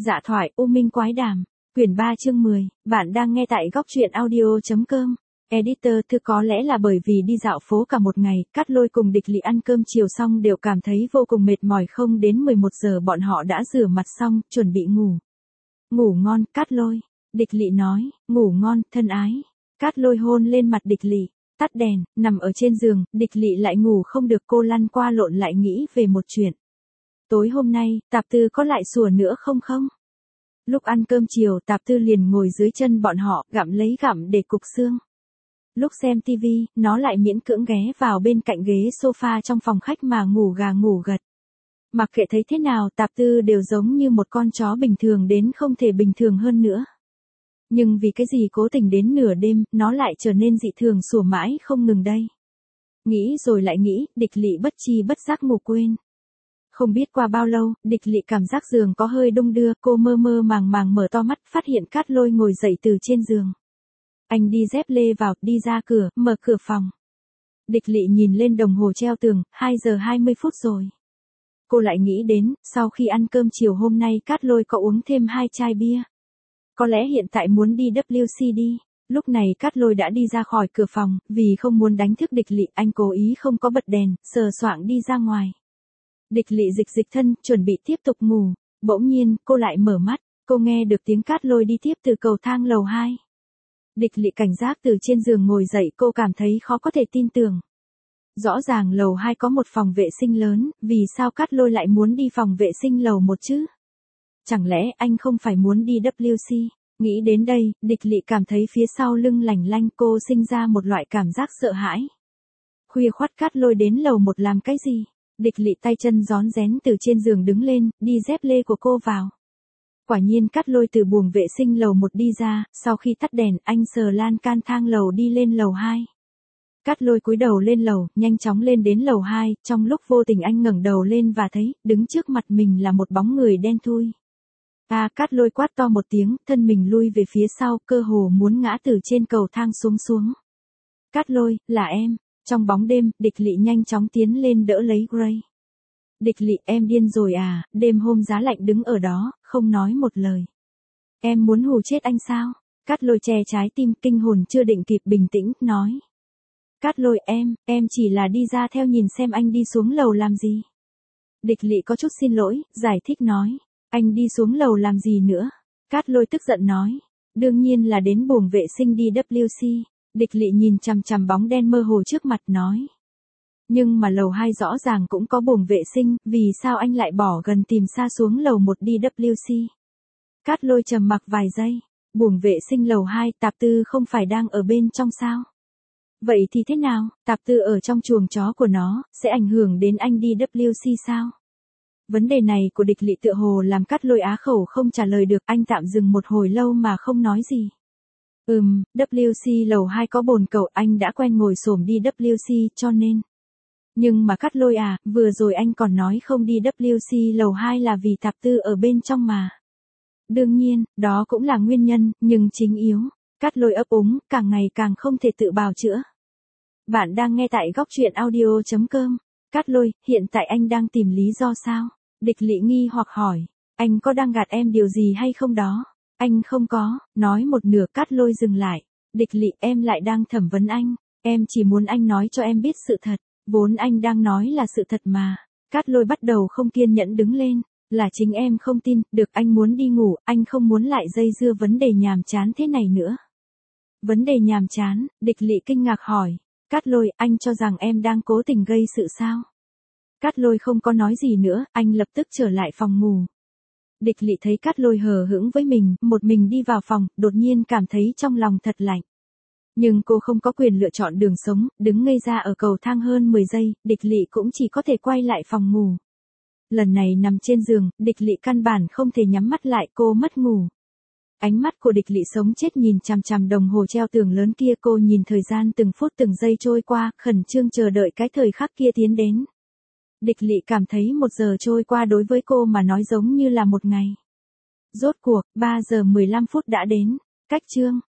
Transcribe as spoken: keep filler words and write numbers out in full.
Dạ thoại U Minh Quái Đàm, quyển ba chương mười, bạn đang nghe tại góc truyện audio.com. Editor thư có lẽ là bởi vì đi dạo phố cả một ngày, Cát Lôi cùng Địch Lị ăn cơm chiều xong đều cảm thấy vô cùng mệt mỏi, không đến mười một giờ bọn họ đã rửa mặt xong, chuẩn bị ngủ. Ngủ ngon, Cát Lôi. Địch Lị nói, ngủ ngon, thân ái. Cát Lôi hôn lên mặt Địch Lị, tắt đèn, nằm ở trên giường, Địch Lị lại ngủ không được, cô lăn qua lộn lại nghĩ về một chuyện. Tối hôm nay, Tạp Tư có lại sủa nữa không không? Lúc ăn cơm chiều, Tạp Tư liền ngồi dưới chân bọn họ, gặm lấy gặm để cục xương. Lúc xem tivi, nó lại miễn cưỡng ghé vào bên cạnh ghế sofa trong phòng khách mà ngủ gà ngủ gật. Mặc kệ thấy thế nào, Tạp Tư đều giống như một con chó bình thường đến không thể bình thường hơn nữa. Nhưng vì cái gì cố tình đến nửa đêm, nó lại trở nên dị thường sủa mãi không ngừng đây. Nghĩ rồi lại nghĩ, Địch Lị bất chi bất giác ngủ quên. Không biết qua bao lâu, Địch Lị cảm giác giường có hơi đung đưa, cô mơ mơ màng màng mở to mắt, phát hiện Cát Lôi ngồi dậy từ trên giường. Anh đi dép lê vào, đi ra cửa, mở cửa phòng. Địch Lị nhìn lên đồng hồ treo tường, hai giờ hai mươi phút rồi. Cô lại nghĩ đến, sau khi ăn cơm chiều hôm nay Cát Lôi có uống thêm hai chai bia. Có lẽ hiện tại muốn đi vê xê đi. Lúc này Cát Lôi đã đi ra khỏi cửa phòng, vì không muốn đánh thức Địch Lị, anh cố ý không có bật đèn, sờ soạng đi ra ngoài. Địch Lị dịch dịch thân, chuẩn bị tiếp tục ngủ. Bỗng nhiên, cô lại mở mắt, cô nghe được tiếng Cát Lôi đi tiếp từ cầu thang lầu hai. Địch Lị cảnh giác từ trên giường ngồi dậy, cô cảm thấy khó có thể tin tưởng. Rõ ràng lầu hai có một phòng vệ sinh lớn, vì sao Cát Lôi lại muốn đi phòng vệ sinh lầu một chứ? Chẳng lẽ anh không phải muốn đi vê xê? Nghĩ đến đây, Địch Lị cảm thấy phía sau lưng lành lanh, cô sinh ra một loại cảm giác sợ hãi. Khuya khoắt Cát Lôi đến lầu một làm cái gì? Địch Lị tay chân rón rén từ trên giường đứng lên, đi dép lê của cô vào. Quả nhiên Cát Lôi từ buồng vệ sinh lầu một đi ra, sau khi tắt đèn, anh sờ lan can thang lầu đi lên lầu hai. Cát Lôi cúi đầu lên lầu, nhanh chóng lên đến lầu hai, trong lúc vô tình anh ngẩng đầu lên và thấy, đứng trước mặt mình là một bóng người đen thui. À, Cát Lôi quát to một tiếng, thân mình lui về phía sau, cơ hồ muốn ngã từ trên cầu thang xuống xuống. Cát Lôi, là em. Trong bóng đêm, Địch Lị nhanh chóng tiến lên đỡ lấy Gray. Địch Lị, em điên rồi à? Đêm hôm giá lạnh đứng ở đó, không nói một lời. Em muốn hù chết anh sao? Cát Lôi che trái tim, kinh hồn chưa định kịp bình tĩnh, nói. Cát Lôi, em, em chỉ là đi ra theo nhìn xem anh đi xuống lầu làm gì. Địch Lị có chút xin lỗi, giải thích nói. Anh đi xuống lầu làm gì nữa? Cát Lôi tức giận nói. Đương nhiên là đến buồng vệ sinh đi vê xê. Địch Lị nhìn chằm chằm bóng đen mơ hồ trước mặt nói. Nhưng mà lầu hai rõ ràng cũng có buồng vệ sinh, vì sao anh lại bỏ gần tìm xa xuống lầu một đi vê xê? Cát Lôi trầm mặc vài giây. Buồng vệ sinh lầu hai, Tạp Tư không phải đang ở bên trong sao? Vậy thì thế nào, Tạp Tư ở trong chuồng chó của nó, sẽ ảnh hưởng đến anh đi vê xê sao? Vấn đề này của Địch Lị tựa hồ làm Cát Lôi á khẩu không trả lời được, anh tạm dừng một hồi lâu mà không nói gì. Ừm, vê xê lầu hai có bồn cầu, anh đã quen ngồi xổm đi vê xê cho nên. Nhưng mà Cát Lôi à, vừa rồi anh còn nói không đi vê xê lầu hai là vì Tạp Tư ở bên trong mà. Đương nhiên, đó cũng là nguyên nhân, nhưng chính yếu. Cát Lôi ấp úng, càng ngày càng không thể tự bào chữa. Bạn đang nghe tại góc truyện audio.com. Cát Lôi, hiện tại anh đang tìm lý do sao? Địch Lị nghi hoặc hỏi. Anh có đang gạt em điều gì hay không đó? Anh không có, nói một nửa Cát Lôi dừng lại. Địch Lị, em lại đang thẩm vấn anh. Em chỉ muốn anh nói cho em biết sự thật. Vốn anh đang nói là sự thật mà. Cát Lôi bắt đầu không kiên nhẫn đứng lên. Là chính em không tin, được anh muốn đi ngủ, anh không muốn lại dây dưa vấn đề nhàm chán thế này nữa. Vấn đề nhàm chán, Địch Lị kinh ngạc hỏi. Cát Lôi, anh cho rằng em đang cố tình gây sự sao? Cát Lôi không có nói gì nữa, anh lập tức trở lại phòng ngủ. Địch Lị thấy Cát Lôi hờ hững với mình, một mình đi vào phòng, đột nhiên cảm thấy trong lòng thật lạnh. Nhưng cô không có quyền lựa chọn đường sống, đứng ngây ra ở cầu thang hơn mười giây, Địch Lị cũng chỉ có thể quay lại phòng ngủ. Lần này nằm trên giường, Địch Lị căn bản không thể nhắm mắt lại, cô mất ngủ. Ánh mắt của Địch Lị sống chết nhìn chằm chằm đồng hồ treo tường lớn kia, cô nhìn thời gian từng phút từng giây trôi qua, khẩn trương chờ đợi cái thời khắc kia tiến đến. Địch Lị cảm thấy một giờ trôi qua đối với cô mà nói giống như là một ngày. Rốt cuộc, ba giờ mười lăm phút đã đến. Cách chương